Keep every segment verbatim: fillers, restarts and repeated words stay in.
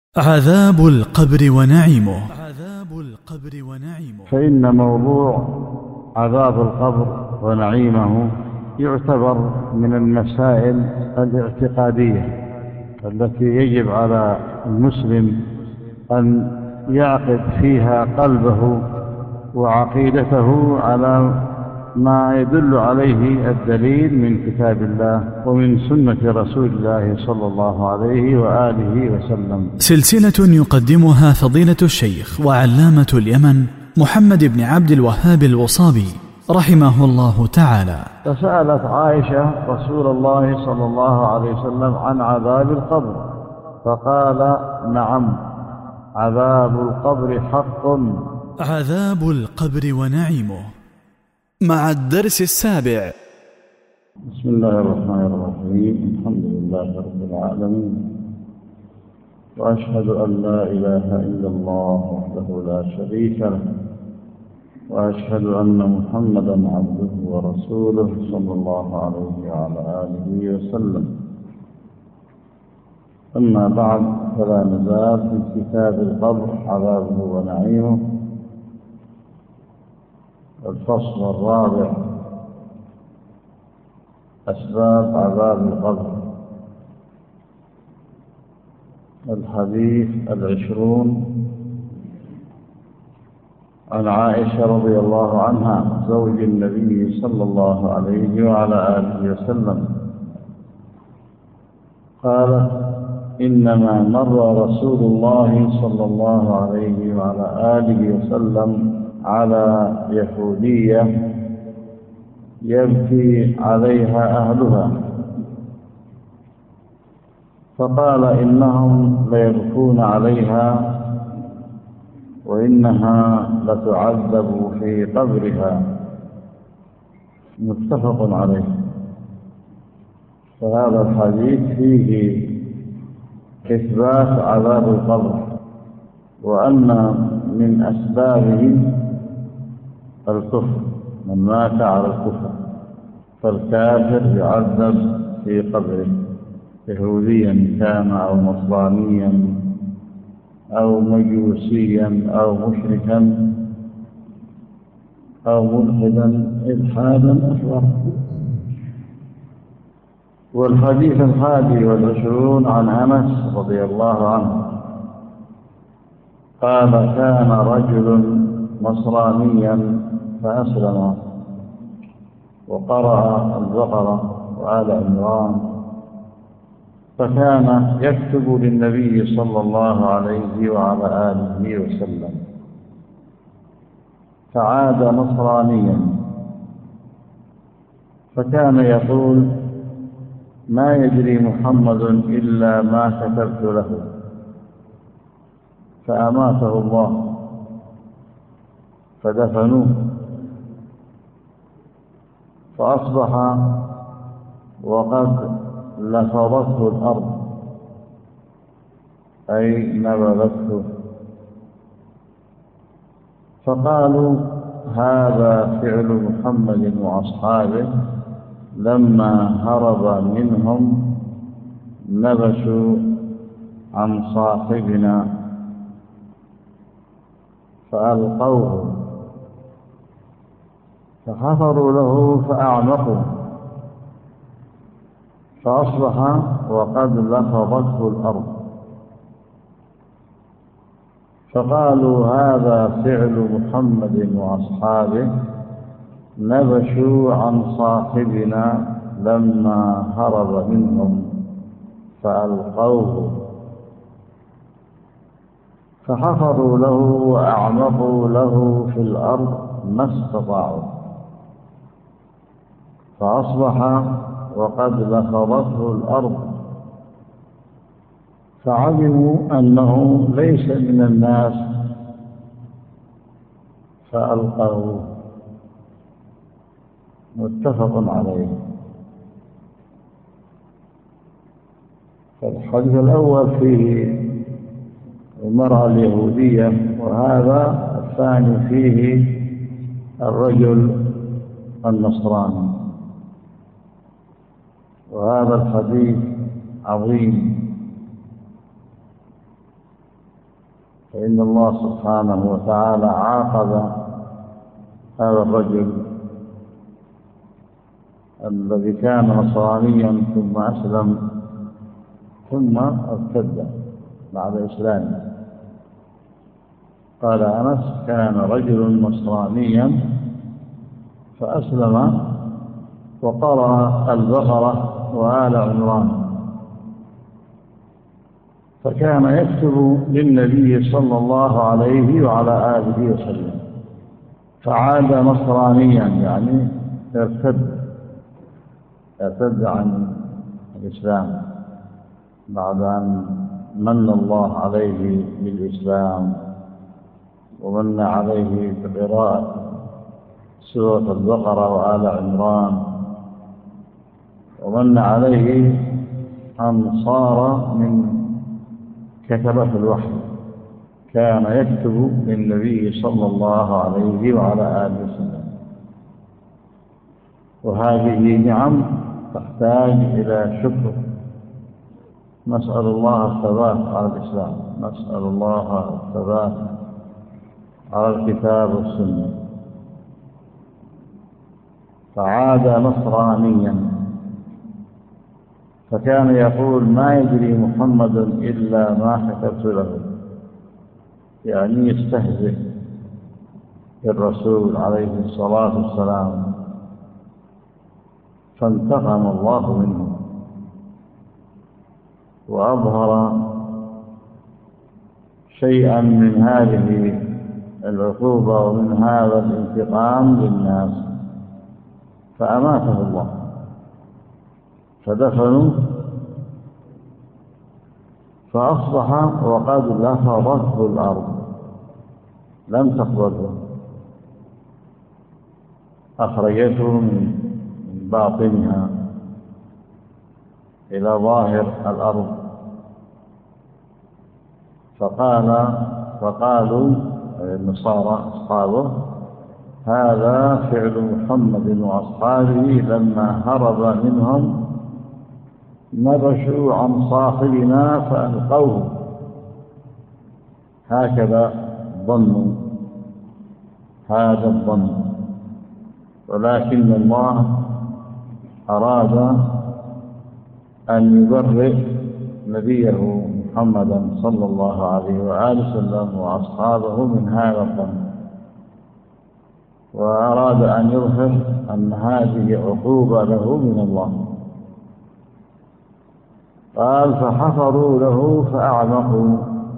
عذاب القبر ونعيمه. عذاب القبر ونعيمه. فإن موضوع عذاب القبر ونعيمه يعتبر من المسائل الاعتقادية التي يجب على المسلم أن يعقد فيها قلبه وعقيدته على ما يدل عليه الدليل من كتاب الله ومن سنة رسول الله صلى الله عليه وآله وسلم. سلسلة يقدمها فضيلة الشيخ وعلامة اليمن محمد بن عبد الوهاب الوصابي رحمه الله تعالى. فسألت عائشة رسول الله صلى الله عليه وسلم عن عذاب القبر فقال: نعم، عذاب القبر حق. عذاب القبر ونعيمه مع الدرس السابع. بسم الله الرحمن الرحيم. الحمد لله رب العالمين، وأشهد أن لا إله إلا الله وحده لا شريك له، وأشهد أن محمدا عبده ورسوله صلى الله عليه وعلى آله وسلم. أما بعد، فلا نزال في كتاب القبر عذابه ونعيمه، الفصل الرابع: أسباب عذاب القبر. الحديث العشرون عن عائشة رضي الله عنها زوج النبي صلى الله عليه وعلى آله وسلم قالت: إنما مر رسول الله صلى الله عليه وعلى آله وسلم على يهودية يبكي عليها أهلها، فقال: إنهم ليبكون عليها وإنها لتعذب في قبرها. متفق عليه. فهذا الحديث فيه إثبات عذاب القبر، وأن من أسبابه الكفر، من مات على الكفر فالكافر يعذب في قبره، يهوديا كان أو نصرانيا أو مجوسيا أو مشركا أو ملحدا إلحادا أكبر. والحديث الحادي والعشرون عن أنس رضي الله عنه قال: كان رجل نصرانيا فأسلم وقرأ البقرة وآل عمران، فكان يكتب للنبي صلى الله عليه وعلى آله وسلم، فعاد نصرانيا، فكان يقول: ما يدري محمد إلا ما كتبت له، فأماته الله فدفنوه، فأصبح وقد لفظته الأرض أي نبذته، فقالوا: هذا فعل محمد وأصحابه، لما هرب منهم نبشوا عن صاحبنا فألقوه، فحفروا له فأعمقوا، فأصبح وقد لفظته الأرض، فقالوا: هذا فعل محمد وأصحابه، نبشوا عن صاحبنا لما هرب منهم فألقوه، فحفروا له وأعمقوا له في الأرض ما استطاعوا، فأصبح وقد لفظته الأرض، فعلموا أنه ليس من الناس فألقوه. متفق عليه. فالحديث الأول فيه المرأة اليهودية، وهذا الثاني فيه الرجل النصراني. وهذا الحديث عظيم فإن الله سبحانه وتعالى عاقب هذا الرجل الذي كان نصرانيا ثم أسلم ثم ارتد بعد إسلامه. قال أنس: كان رجل نصرانيا فأسلم وقرأ البقرة وآل عمران، فكان يكتب للنبي صلى الله عليه وعلى آله وسلم، فعاد نصرانيا يعني ارتد ارتد عن الإسلام بعد أن من الله عليه بالإسلام ومن عليه بقراءة سورة البقرة وآل عمران، ومن عليه أن صار من كتبة الوحي، كان يكتب للنبي صلى الله عليه وعلى آله وسلم. وهذه نعم تحتاج إلى شكر. نسأل الله الثبات على الإسلام، نسأل الله الثبات على الكتاب والسنة. فعاد نصرانيا، فكان يقول: ما يدري محمد إلا ما كتبت له، يعني يستهزئ بالرسول عليه الصلاة والسلام، فانتقم الله منه وأظهر شيئا من هذه العقوبة ومن هذا الانتقام للناس، فأماته الله، فدفنوا، فأصبح وقد لفظته الأرض لم تقبله، أخرجته من باطنها إلى ظاهر الأرض. فقال فقالوا النصارى أصحابه: هذا فعل محمد وأصحابه لما هرب منهم نبشوا عن صاحبنا فألقوه. هكذا ظنوا هذا الظن، ولكن الله أراد أن يبرئ نبيه محمدا صلى الله عليه وآله وسلم وأصحابه من هذا الظن، وأراد أن يظهر أن هذه عقوبة له من الله. قال: فحفروا له فأعمقوا،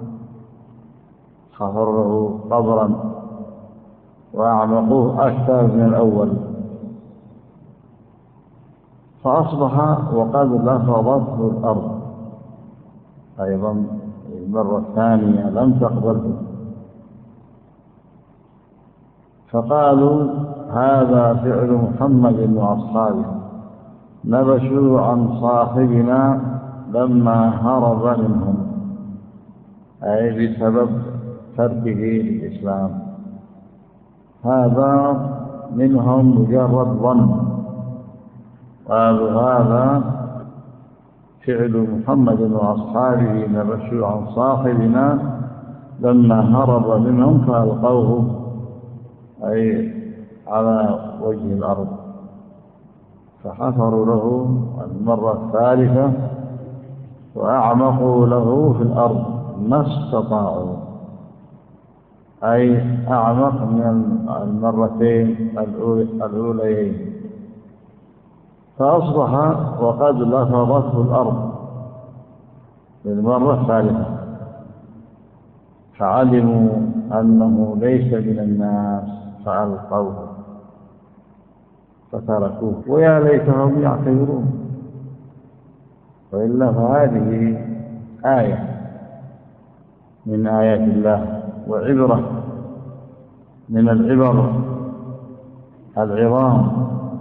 حفروا له قبرا وأعمقوه أكثر من الأول، فأصبح وقد لفظته الأرض أيضا المرة الثانية لم تقبله. فقالوا: هذا فعل محمد وأصحابه نبشوا عن صاحبنا لما هرب منهم، أي بسبب تركه للإسلام. هذا منهم مجرد ظن. قالوا: هذا فعل محمد وأصحابه نبشوا عن صاحبنا لما هرب منهم فألقوه، أي على وجه الأرض. فحفروا له المرة الثالثة وأعمقوا له في الأرض ما استطاعوا، أي أعمق من المرتين الأوليين، فأصبح وقد لفظته الأرض للمرة الثالثة، فعلموا أنه ليس من الناس فألقوه فتركوه. ويا ليتهم يعتبرون، وإلا فهذه آية من آيات الله وعبرة من العبر العظام،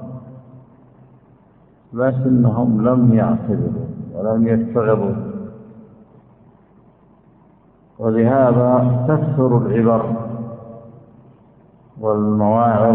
لكنهم لم يعتبروا ولم يتعظوا. ولهذا تكثر العبر والمواعظ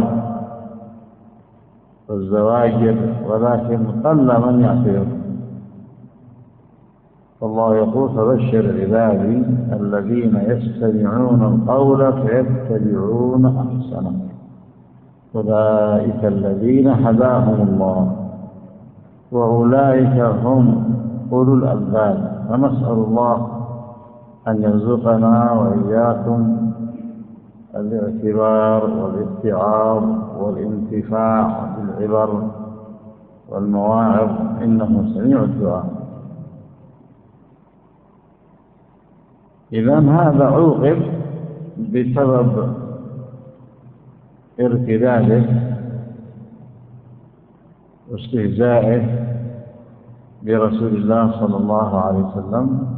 والزواجر، ولكن قل من يعتبر. الله يقول: فبشر عبادي الذين يستمعون القول فيتبعون أحسنه أولئك الذين هداهم الله وأولئك هم أولو الألباب. فنسأل الله أن يرزقنا وإياكم الاعتبار والاتعاظ والانتفاع بالعبر والمواعظ، إنه سميع الدعاء. إذن هذا عوقب بسبب ارتداده واستهزائه برسول الله صلى الله عليه وسلم،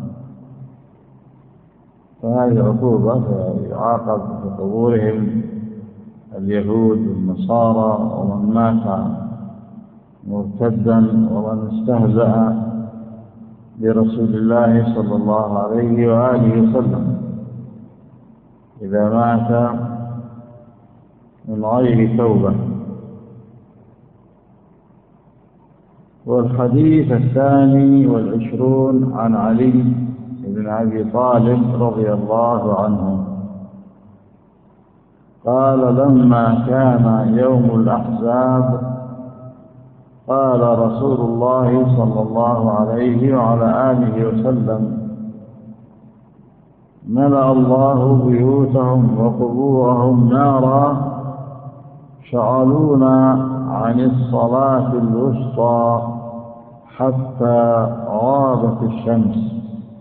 فهذه عقوبة يعاقب بقبورهم اليهود والنصارى ومن مات مرتدا ومن استهزأ برسول الله صلى الله عليه وآله وسلم إذا مات من غير توبة. والحديث الثاني والعشرون عن علي بن أبي طالب رضي الله عنه قال: لما كان يوم الأحزاب قال رسول الله صلى الله عليه وعلى آله وسلم: ملأ الله بيوتهم وقبورهم نارا شغلونا عن الصلاة الوسطى حتى غابت الشمس.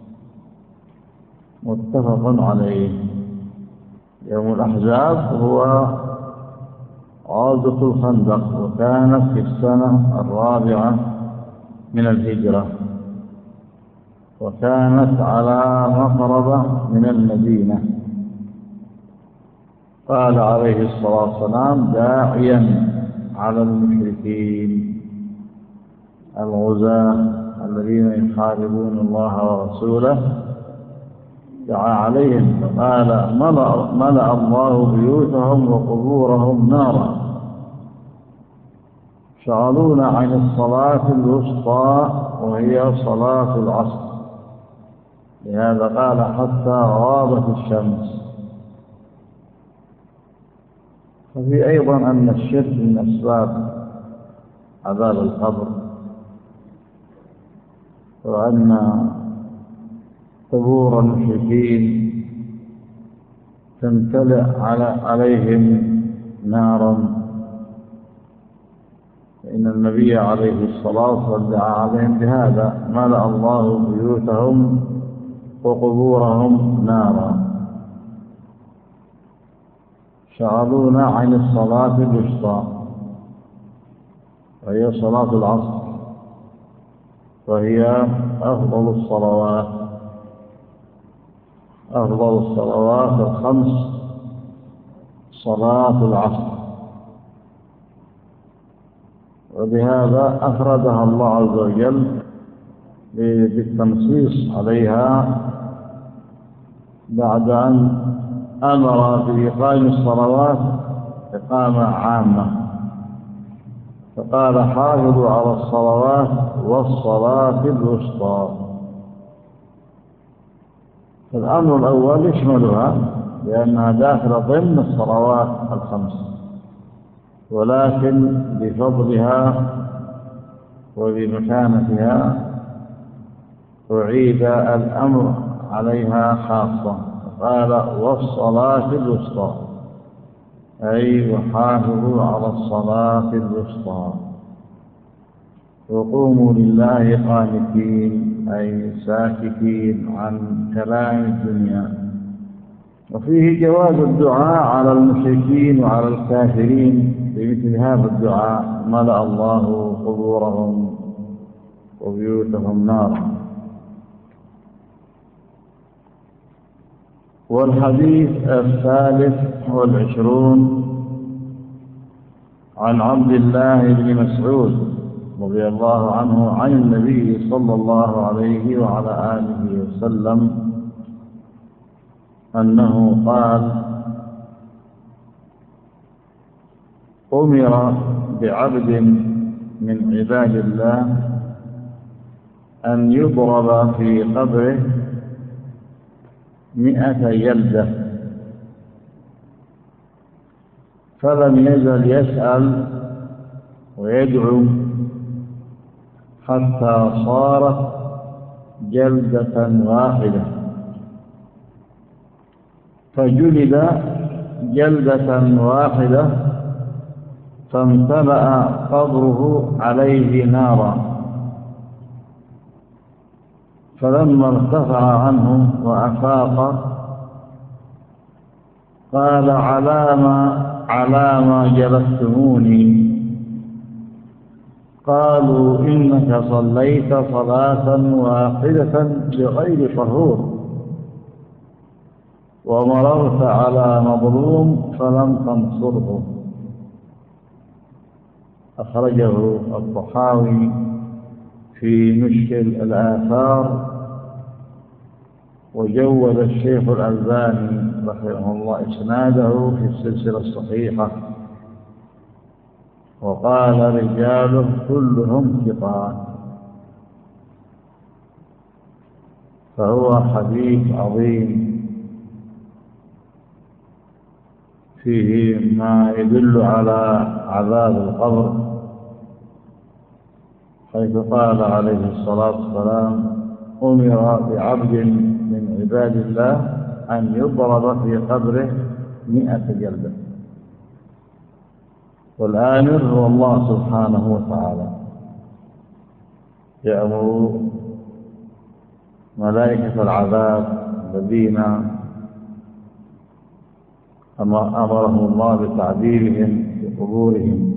متفق عليه. يوم الأحزاب هو غزوة الخندق، وكانت في السنة الرابعة من الهجرة، وكانت على مقربة من المدينة. قال عليه الصلاة والسلام داعيا على المشركين الغزاة الذين يحاربون الله ورسوله، دعا عليهم فقال: ملأ, ملأ الله بيوتهم وقبورهم نارا شغلونا عن الصلاة الوسطى وهي صلاة العصر. لهذا قال: حتى غابت الشمس. وفي أيضا أن الشرك من أسباب عذاب القبر، وأن قبور المشركين تمتلئ على عليهم نارا، فإن النبي عليه الصلاة والسلام دعا عليهم بهذا: ملأ الله بيوتهم وقبورهم نارا شغلونا عن الصلاة الوسطى وهي صلاة العصر، وهي أفضل الصلوات أفضل الصلوات الخمس صلاة العصر، وبهذا أفردها الله عز وجل بالتنصيص عليها بعد أن أمر بإقام الصلوات إقامة عامة، فقال: حافظوا على الصلوات والصلاة الوسطى. فالأمر الأول يشملها لأنها داخلة ضمن الصلوات الخمس، ولكن بفضلها وبمكانتها أعيد الأمر عليها خاصة، قال: والصلاة الوسطى، أي وحافظوا على الصلاة الوسطى، وقوموا لله قانتين، أي ساكتين عن كلام الدنيا. وفيه جواز الدعاء على المشركين وعلى الكافرين بمثل هذا الدعاء: ملأ الله قبورهم وبيوتهم نارا. والحديث الثالث والعشرون عن عبد الله بن مسعود رضي الله عنه عن النبي صلى الله عليه وعلى آله وسلم أنه قال: أمر بعبد من عباد الله أن يضرب في قبره مئة جلدة، فلم يزل يسأل ويدعو حتى صارت جلدة واحدة، فجلد جلدة واحدة فامتلأ قبره عليه نارا. فلما ارتفع عنه وأفاق قال: على ما على ما جلستموني؟ قالوا: إنك صليت صلاة واحدة بغير طهور ومررت على مظلوم فلم تنصره. أخرجه الطحاوي في مشكل الآثار، وجود الشيخ الألباني رحمه الله إسناده في السلسلة الصحيحة، وقال: رجاله كلهم ثقات. فهو حديث عظيم فيه ما يدل على عذاب القبر، حيث قال عليه الصلاة والسلام: أمر بعبد من عباد الله أن يضرب في قبره مئة جلدة. والآمر هو الله سبحانه وتعالى، يأمر ملائكة العذاب الذين أمرهم الله بتعذيبهم في قبورهم.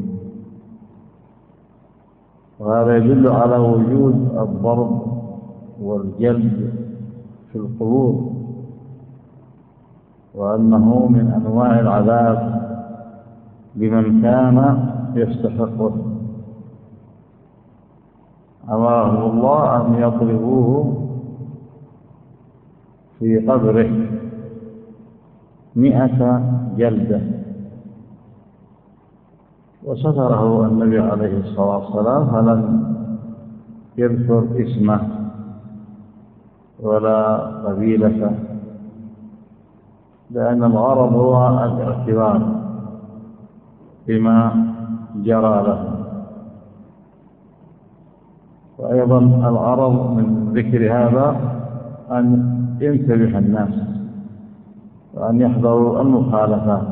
وهذا يدل على وجود الضرب والجلد في القبور، وأنه من أنواع العذاب لمن كان يستحقه. أمرهم الله أن يضربوه في قبره مئة جلدة، وستره النبي عليه الصلاة والسلام فلم يذكر اسمه ولا قبيلته، لأن الغرض هو الاعتبار بما جرى له. وأيضا الغرض من ذكر هذا أن ينتبه الناس وأن يحذروا المخالفات.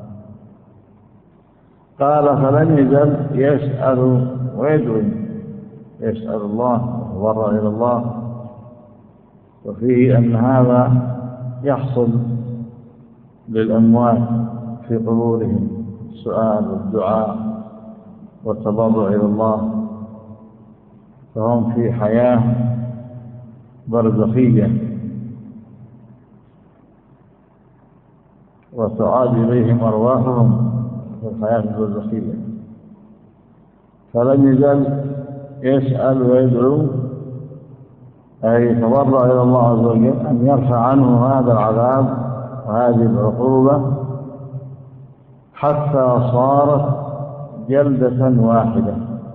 قال: فلم يزل يسأل ويدعو، يسأل الله ويتضرع إلى الله. وفيه أن هذا يحصل للأموات في قبورهم، السؤال والدعاء والتضرع إلى الله، فهم في حياة برزخية وتعاد إليهم أرواحهم في الحياة البرزخية. فلم يزل يسأل ويدعو، أي يتضرع إلى الله عز وجل أن يرفع عنه هذا العذاب وهذه العقوبة، حتى صارت جلدة واحدة،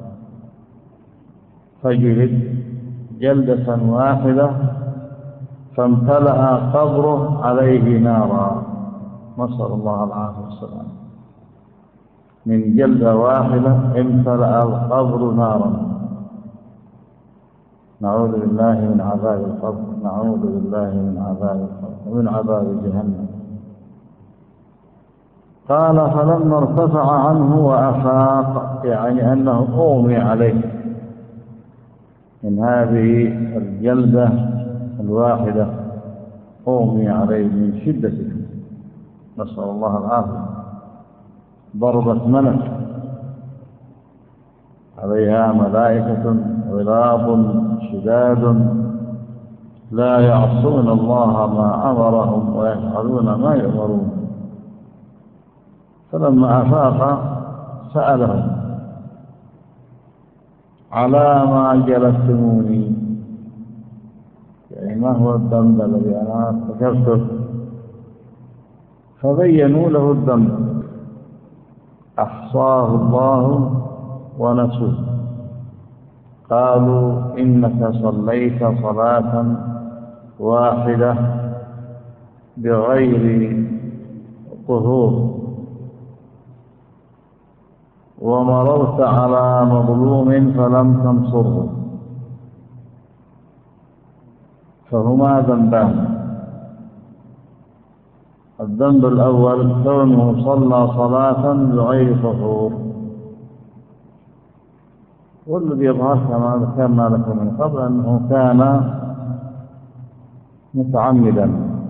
فجلد جلدة واحدة فامتلأ قبره عليه نارا، نسأل الله العافية والسلام. من جلدة واحدة امتلأ القبر نارا. نعوذ بالله من عذاب القبر، نعوذ بالله من عذاب القبر ومن عذاب جهنم. قال: فلما ارتفع عنه وأفاق، يعني أنه أغمي عليه من هذه الجلدة الواحدة، أغمي عليه من شدته، نسأل الله العافية. ضربة ملك عليها ملائكة غلاظ شداد لا يعصون الله ما أمرهم ويفعلون ما يؤمرون. فلما أفاق سألهم: على ما جلستموني؟ يعني ما هو الذنب الذي أنا ارتكبته؟ فبينوا له الذنب، أحصاه الله ونسوه. قالوا إنك صليت صلاة واحدة بغير طهور ومررت على مظلوم فلم تنصره، فهما ذنبان. الذنب الأول كونه صلى صلاة بغير طهور، والذي يظهر كما ذكرنا لكم من قبل أنه كان متعمدا،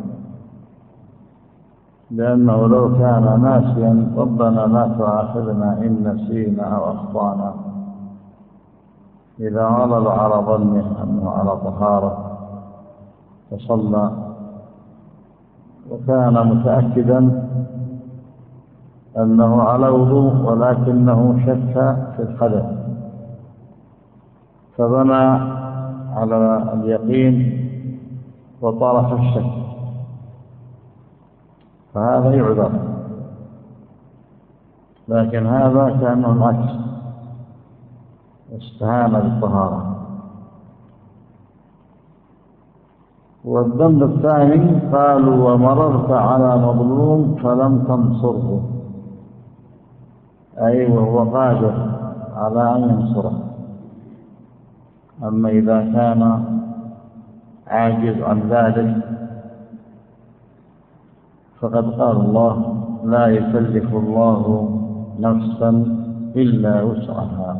لأنه لو كان ناسيا ربنا لا تؤاخذنا إن نسينا أو أخطأنا، إذا غلب على ظنه أنه على طهارة فصلى وكان متأكدا أنه على وضوء ولكنه شك في الحدث فبنى على اليقين وطرح الشك، فهذا يعذر. لكن هذا كأنه العكس، استهان بالطهارة. والذنب الثاني قالوا ومررت على مظلوم فلم تنصره، أي وهو قادر على أن ينصره. أما إذا كان عاجز عن ذلك فقد قال الله لا يكلف الله نفسا إلا وسعها،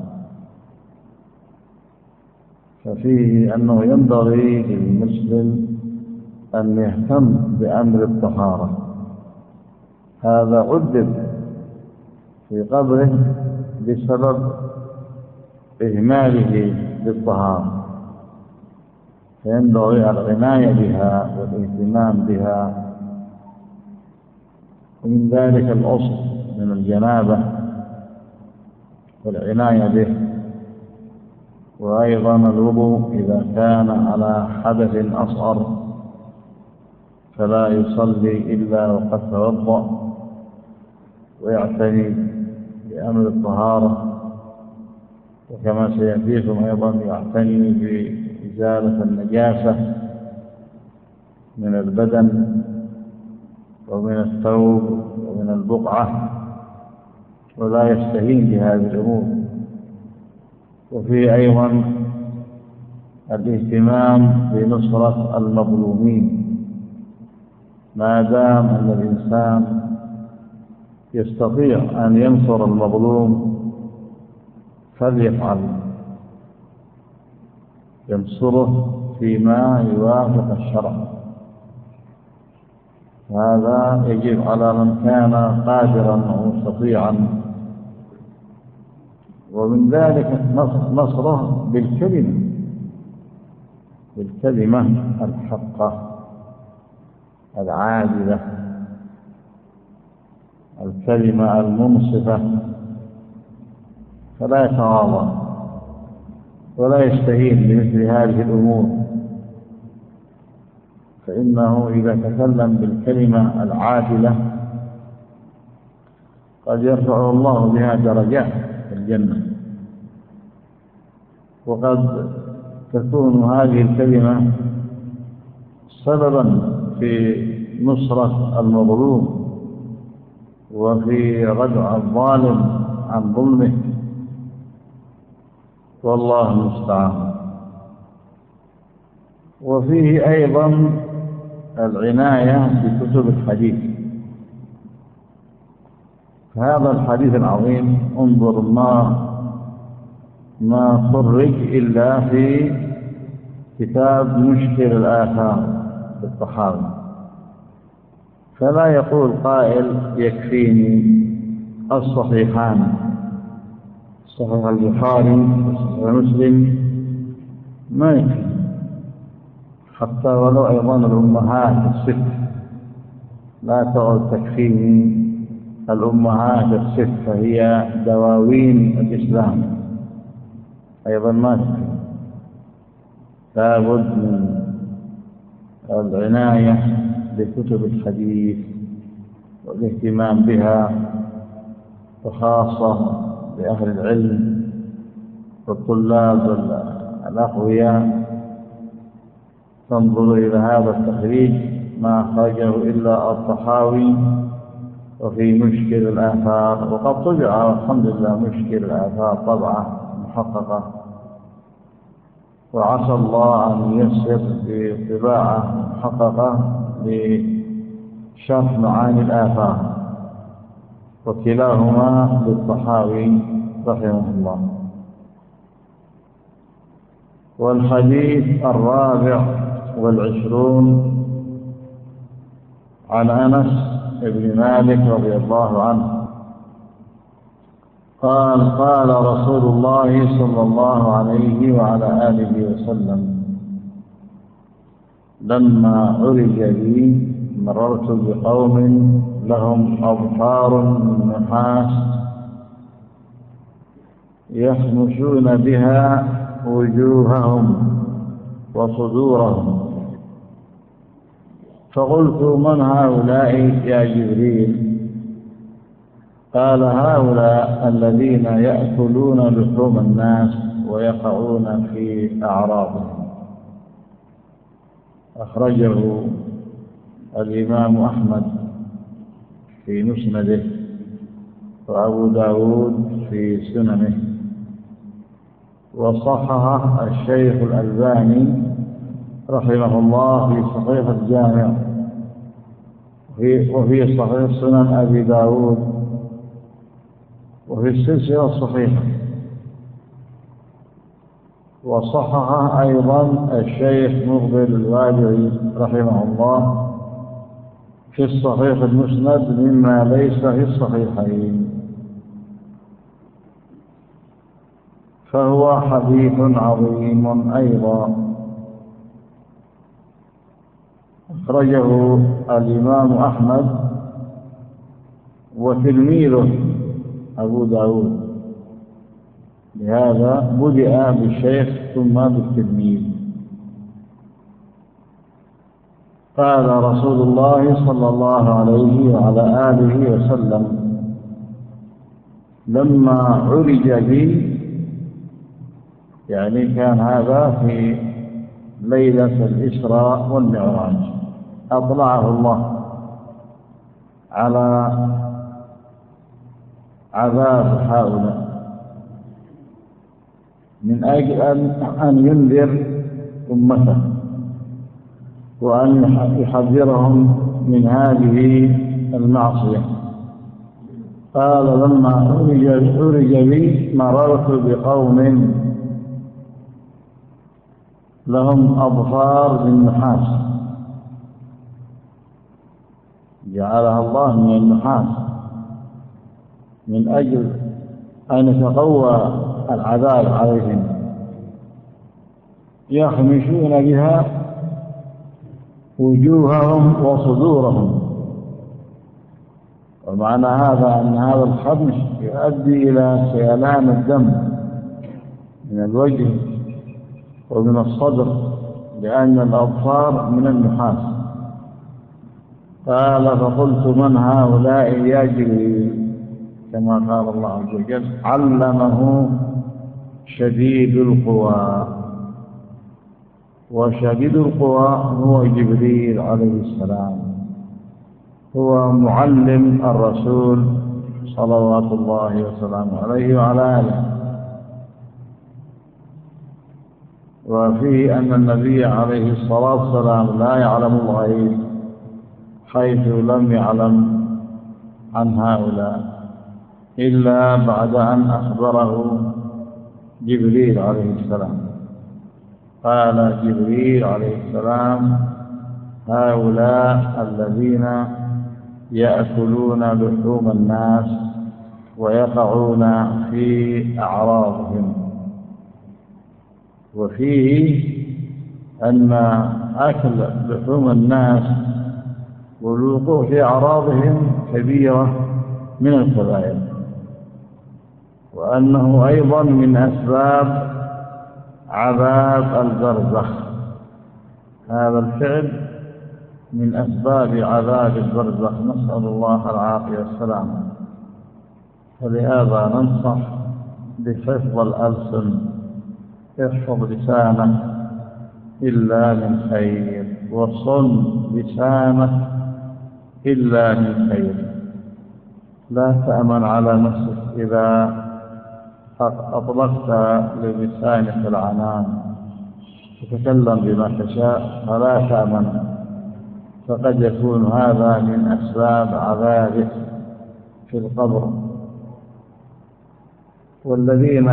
ففيه أنه ينبغي للمسلم أن يهتم بأمر الطهارة. هذا عذب في قبره بسبب إهماله للطهارة، فينبغي العناية بها والاهتمام بها. ومن ذلك الأصل من الجنابة والعناية به، وأيضا الوضوء إذا كان على حدث أصغر فلا يصلي إلا وقد توضأ ويعتني بأمر الطهارة، وكما سيأتيكم أيضا يعتني بإزالة النجاسة من البدن ومن الثوب ومن البقعة، ولا يستهين بهذه الأمور. وفي أيضا الاهتمام بنصرة المظلومين، ما دام أن الإنسان يستطيع أن ينصر المظلوم فليفعل، ينصره فيما يوافق الشرع. هذا يجب على من كان قادرا ومستطيعا. ومن ذلك نصره بالكلمة بالكلمة الحقة العادلة، الكلمة المنصفة، فلا يتواضع ولا يستهين بمثل هذه الأمور، فإنه إذا تكلم بالكلمة العادلة قد يرفع الله بها درجات في الجنة، وقد تكون هذه الكلمة سببا في نصرة المظلوم وفي ردع الظالم عن ظلمه، والله المستعان. وفيه أيضا العناية بكتب الحديث. هذا الحديث العظيم انظر ما ما خرج إلا في كتاب مشكل الآثار بالطحاوي، فلا يقول قائل يكفيني الصحيحان، صحيح البخاري وصحيح مسلم، ما يكفي، حتى ولو أيضا الأمهات الست لا تعد تكفيني الأمهات الست، فهي دواوين الإسلام أيضا ما تكفي. لابد من العناية بكتب الحديث والاهتمام بها، وخاصة بأهل العلم والطلاب الأقوياء تنظر إلى هذا التخريج ما أخرجه إلا الطحاوي وفي مشكل الآثار، وقد طبع الحمد لله مشكل الآثار طبعة محققة، وعسى الله أن ييسر بطباعة محققة لشرح معاني الآثار، وكلاهما للطحاوي رحمه الله. والحديث الرابع والعشرون عن أنس بن مالك رضي الله عنه قال: قال رسول الله صلى الله عليه وعلى آله وسلم: لما عرج بي مررت بقوم لهم أظفار من نحاس يخمشون بها وجوههم وصدورهم، فقلت: من هؤلاء يا جبريل؟ قال: هؤلاء الذين يأكلون لحوم الناس ويقعون في أعراضهم. أخرجه الإمام أحمد في مسنده، وأبو داود في سننه، وصححه الشيخ الألباني رحمه الله في صحيح الجامع وفي صحيح سنن أبي داود وفي السلسلة الصحيحة، وصححه أيضا الشيخ مقبل الوادعي رحمه الله في الصحيح المسند مما ليس في الصحيحين، فهو حديث عظيم أيضا. أخرجه الإمام أحمد وتلميذه أبو داود، لهذا بدأ بالشيخ ثم بالتلميذ. قال رسول الله صلى الله عليه وعلى آله وسلم: لما عرج بي، يعني كان هذا في ليلة الإسراء والمعراج، أطلعه الله على عذاب هؤلاء من أجل أن ينذر أمته وأن يحذرهم من هذه المعصية. قال: لما عرج بي مررت بقوم لهم أظفار من نحاس، جعلها الله من النحاس من أجل أن يتقوى العذاب عليهم، يخمشون بها وجوههم وصدورهم. ومعنى هذا أن هذا الخمش يؤدي إلى سيلان الدم من الوجه ومن الصدر، لأن الأظفار من النحاس. قال: فقلت: من هؤلاء يا جبريل؟ كما قال الله عز وجل: علمه شديد القوى. وشديد القوى هو جبريل عليه السلام، هو معلم الرسول صلوات الله وسلامه عليه وعلى آله. وفيه أن النبي عليه الصلاة والسلام لا يعلم الغيب، حيث لم يعلم عن هؤلاء إلا بعد أن أخبره جبريل عليه السلام. قال جبريل عليه السلام: هؤلاء الذين يأكلون لحوم الناس ويقعون في أعراضهم. وفيه أن أكل لحوم الناس والوقوع في أعراضهم كبيرة من الكبائر، وأنه أيضا من أسباب عذاب البرزخ. هذا الفعل من أسباب عذاب البرزخ، نسأل الله العافية والسلامة. فلهذا ننصح بحفظ الألسن احفظ لسانك إلا من خير، وصن لسانك إلا من خير. لا تأمن على نفسك إذا أطلقت للسانك العنان تتكلم بما تشاء، فلا تأمن، فقد يكون هذا من أسباب عذابك في القبر. والذين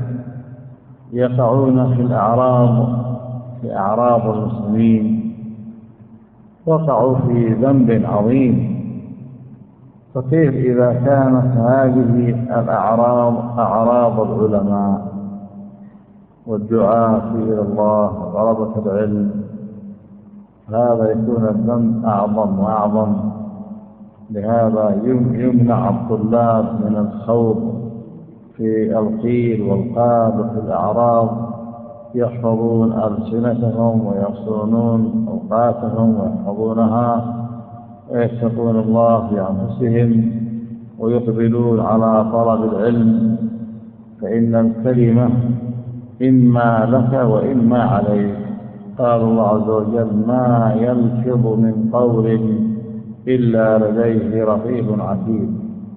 يقعون في الأعراض في أعراض المسلمين وقعوا في ذنب عظيم، فكيف إذا كانت هذه الأعراض أعراض العلماء والدعاة إلى الله وطلبة العلم؟ هذا يكون الذنب أعظم وأعظم. لهذا يمنع الطلاب من الخوض في القيل والقال وفي الأعراض، يحفظون ألسنتهم ويصونون أوقاتهم ويحفظونها ويتقون الله في أنفسهم ويقبلون على طلب العلم، فإن الكلمة إما لك وإما عليك. قال الله عز وجل: ما يلفظ من قول إلا لديه رقيب عتيد.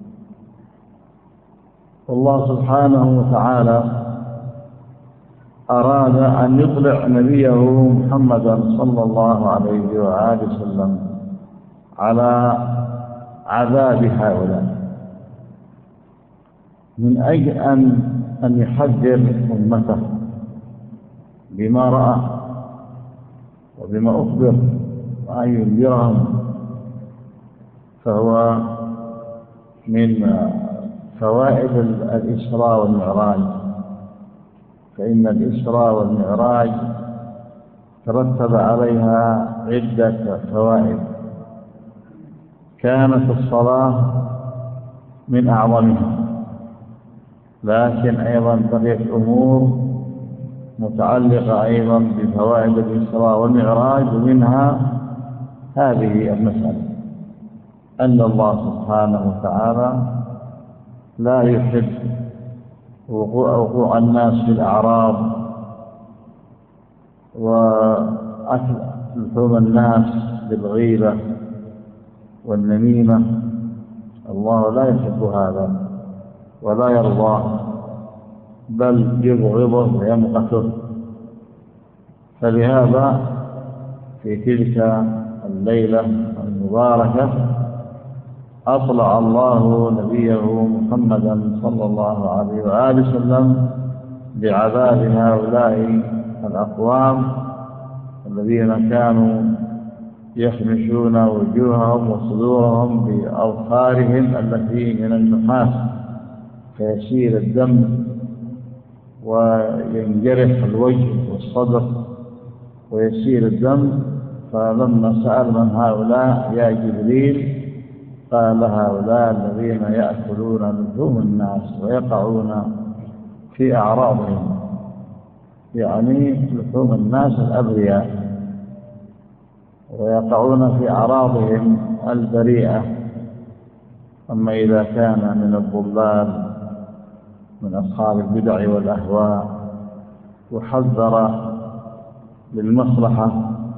والله سبحانه وتعالى أراد أن يطلع نبيه محمدا صلى الله عليه وآله وسلم على عذاب هؤلاء، من أجل أن أن يحذر أمته بما رأى وبما أخبر وأن ينذرهم. فهو من فوائد الإسراء والمعراج، فإن الإسراء والمعراج ترتب عليها عدة فوائد. كانت الصلاة من أعظمها، لكن أيضا بقيت أمور متعلقة أيضا بفوائد الإسراء والمعراج، ومنها هذه المسألة: أن الله سبحانه وتعالى لا يحب وقوع, وقوع الناس في الأعراض وأكل لحوم الناس بالغيبة والنميمة. الله لا يحب هذا ولا يرضاه، بل يبغضه ويمقته. فلهذا في تلك الليلة المباركة أطلع الله نبيه محمدا صلى الله عليه وآله وسلم بعذاب هؤلاء الأقوام الذين كانوا يخمشون وجوههم وصدورهم بأظفارهم التي من النحاس، فيسيل الدم وينجرح الوجه والصدر ويسيل الدم. فلما سأل من هؤلاء يا جبريل قال: هؤلاء الذين يأكلون لحوم الناس ويقعون في أعراضهم، يعني لحوم الناس الأبرياء، ويقعون في أعراضهم البريئة. أما إذا كان من الضلال من أصحاب البدع والأهواء وحذر للمصلحة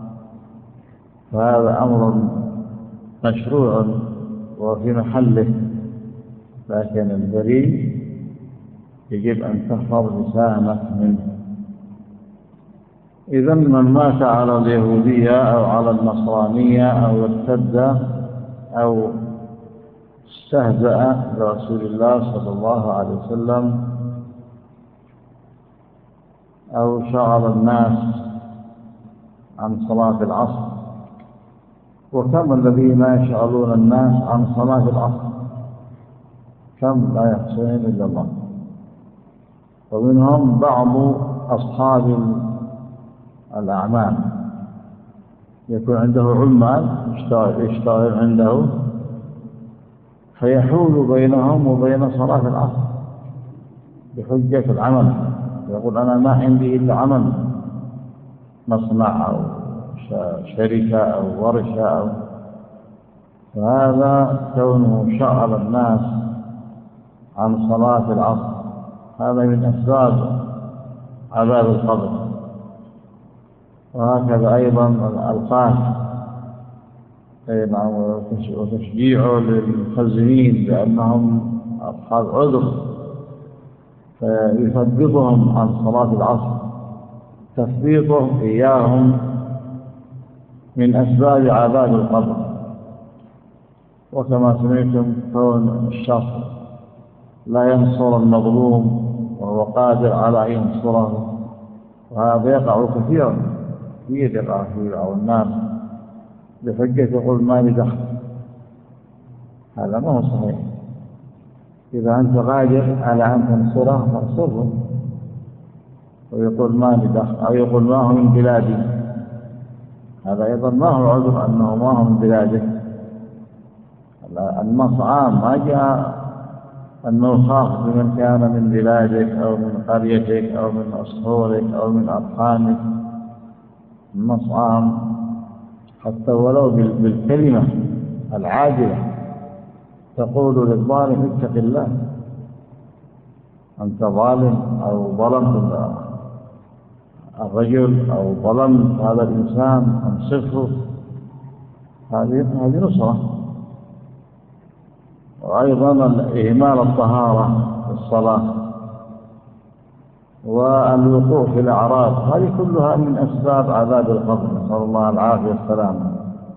فهذا أمر مشروع وفي محله، لكن البريء يجب أن تحفظ لسانك منه. إذا من مات على اليهودية أو على النصرانية أو ارتد أو استهزأ برسول الله صلى الله عليه وسلم أو شغل الناس عن صلاة العصر، وكم الذين يشغلون الناس عن صلاة العصر، كم لا يحصيهم إلا الله. ومنهم بعض أصحاب الأعمال يكون عنده عمال يشتغل عنده فيحول بينهم وبين صلاة العصر بحجة العمل، يقول: أنا ما عندي إلا عمل، مصنع أو شركة أو ورشة أو. فهذا كونه شغل الناس عن صلاة العصر هذا من أسباب عذاب القبر. وهكذا أيضا الألقاب وتشجيعه للمخزنين بأنهم أصحاب عذر فيثبطهم عن صلاة العصر. تثبيطهم إياهم من أسباب عذاب القبر. وكما سمعتم كون الشخص لا ينصر المظلوم وهو قادر على أن ينصره، وهذا يقع كثيرا كثير يقع في بعض الناس بحجة يقول ما لي دخل. هذا ما هو صحيح. إذا أنت قادر على أن تنصره فانصره، ويقول ما لي دخل أو يقول ما هو من بلادي، هذا أيضا ما هو عذر أنه ما هو من بلاده. النص عام، ما جاء أنه خاص بمن كان من بلادك أو من قريتك أو من أصهورك أو من أرحامك. النص عام حتى ولو بالكلمة العاجلة تقول للظالم اتق الله، أنت ظالم أو ظلمت الرجل أو ظلمت هذا الإنسان انصفه، هذه هذه نصرة. وأيضا إهمال الطهارة في الصلاة والوقوع في الأعراض، هذه كلها من أسباب عذاب القبر، نسأل الله العافية والسلامة.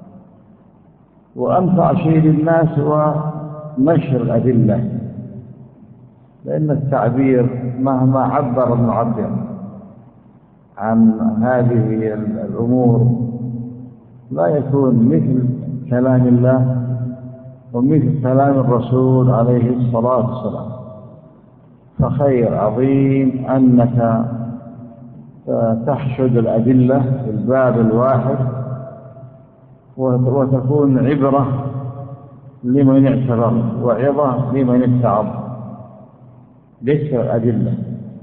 وأنفع شيء للناس هو نشر الأدلة، لأن التعبير مهما عبر المعبر عن هذه الأمور لا يكون مثل كلام الله ومثل كلام الرسول عليه الصلاة والسلام. فخير عظيم أنك تحشد الأدلة في الباب الواحد وتكون عبرة لمن اعتبر وعظة لمن اتعظ ذكر الأدلة.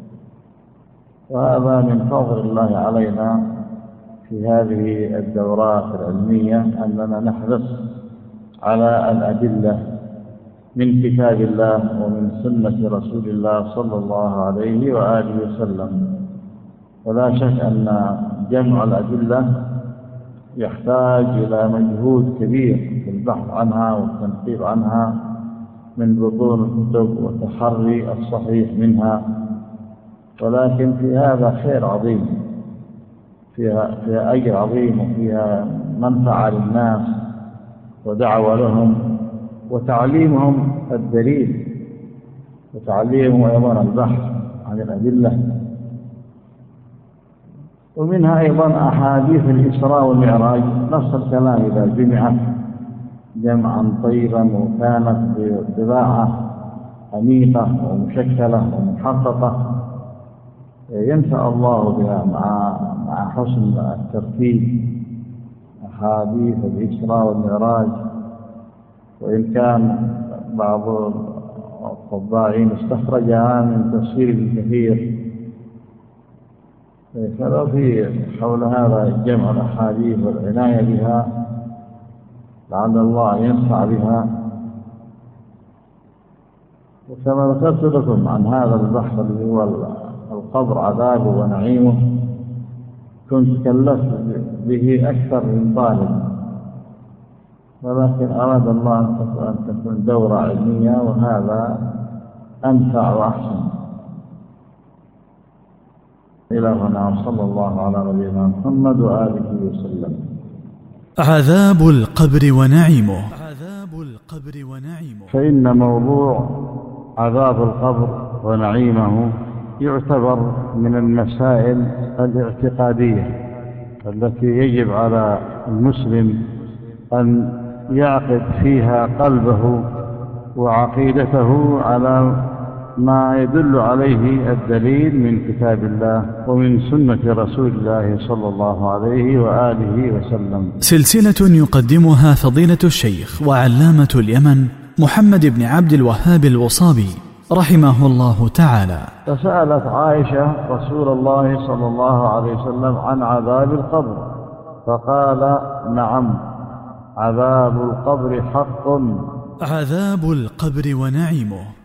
وهذا من فضل الله علينا في هذه الدورات العلمية أننا نحرص على الأدلة من كتاب الله ومن سنة رسول الله صلى الله عليه وآله وسلم. ولا شك أن جمع الأدلة يحتاج إلى مجهود كبير في البحث عنها والتنقيب عنها من بطون الكتب وتحري الصحيح منها، ولكن في هذا خير عظيم، فيها, فيها أجر عظيم وفيها منفعة للناس ودعوة لهم وتعليمهم الدليل وتعليمهم أيضا البحث عن الأدلة. ومنها أيضا أحاديث الإسراء والمعراج نفس الكلام إذا جمعت جمعا طيبا وكانت بطباعة عميقة ومشكلة ومحققة ينفع الله بها مع مع حسن الترتيب أحاديث الإسراء والمعراج. وإن كان بعض الطباعين استخرجها من تفسير ابن كثير، فلو في حول هذا جمع الأحاديث والعناية بها لعل الله ينفع بها. وكما ذكرت لكم عن هذا البحث اللي هو القبر عذابه ونعيمه كنت كلفت به أكثر من طالب، ولكن أراد الله أن تكون دورة علمية وهذا أنفع وأحسن. إلى هنا صلى الله على نبينا محمد وآله وسلم. عذاب القبر ونعيمه. عذاب القبر ونعيمه. فإن موضوع عذاب القبر ونعيمه يعتبر من المسائل الاعتقادية التي يجب على المسلم أن يعقد فيها قلبه وعقيدته على ما يدل عليه الدليل من كتاب الله ومن سنة رسول الله صلى الله عليه وآله وسلم. سلسلة يقدمها فضيلة الشيخ وعلامة اليمن محمد بن عبد الوهاب الوصابي رحمه الله تعالى. فسألت عائشة رسول الله صلى الله عليه وسلم عن عذاب القبر فقال نعم عذاب القبر حق. عذاب القبر ونعيمه.